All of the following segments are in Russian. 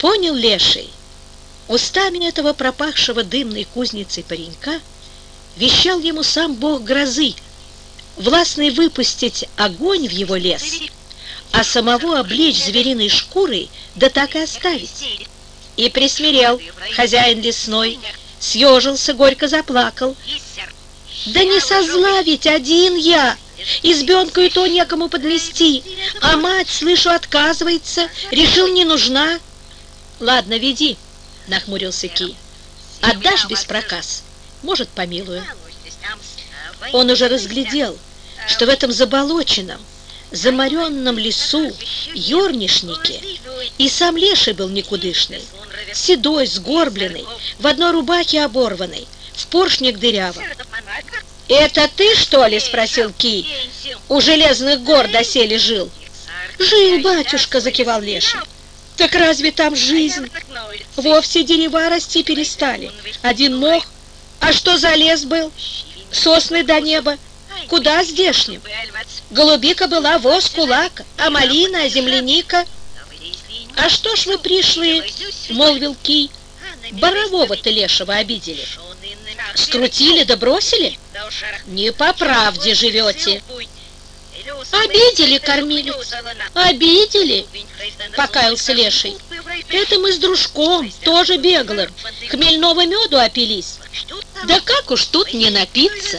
Понял Леший, устами этого пропахшего дымной кузницей паренька вещал ему сам бог грозы, властный выпустить огонь в его лес, а самого облечь звериной шкурой, да так и оставить. И присмирел хозяин лесной, съежился, горько заплакал. Да не со зла ведь один я, избенку и то некому подвести, а мать, слышу, отказывается, решил, не нужна. Ладно, веди, нахмурился Ки. Отдашь без проказ, может, помилую. Он уже разглядел, что в этом заболоченном, заморенном лесу, ернишнике и сам Леший был никудышный, седой, сгорбленный, в одной рубахе оборванной, в поршнях дырявом. «Это ты, что ли?» — спросил Ки. «У железных гор доселе жил?» «Жил, батюшка», — закивал Леший. «Так разве там жизнь? Вовсе дерева расти перестали. Один мох. А что за лес был? Сосны до неба. Куда здешним? Голубика была воз кулак, а малина, а земляника». «А что ж вы пришли?» — молвил Ки. «Борового-то лешего обидели. Скрутили да бросили? Не по правде живете». «Обидели, кормилец, обидели», — покаялся Леший. «Это мы с дружком, тоже беглым, хмельного меду опились. Да как уж тут не напиться?»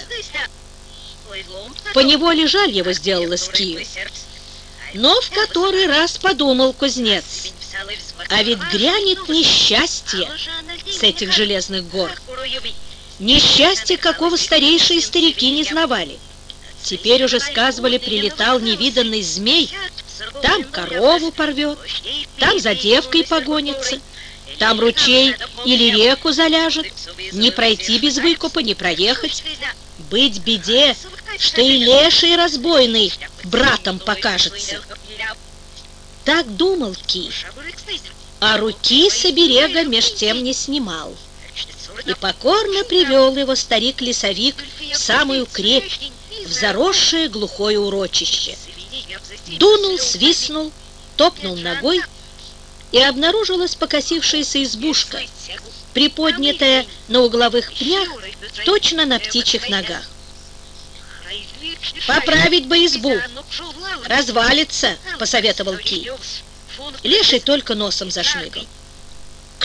Поневоле жаль его сделалось Кию. Но в который раз подумал кузнец: а ведь грянет несчастье с этих железных гор. Несчастье, какого старейшие старики не знавали. Теперь уже, сказывали, прилетал невиданный змей. Там корову порвет, там за девкой погонится, там ручей или реку заляжет. Не пройти без выкупа, не проехать. Быть беде, что и леший разбойный братом покажется. Так думал Ки, а руки с оберега меж тем не снимал. И покорно привел его старик-лесовик в самую крепь, в заросшее глухое урочище. Дунул, свистнул, топнул ногой, и обнаружилась покосившаяся избушка, приподнятая на угловых пнях, точно на птичьих ногах. «Поправить бы избу, развалится», — посоветовал Ки. Леший только носом зашмыгал.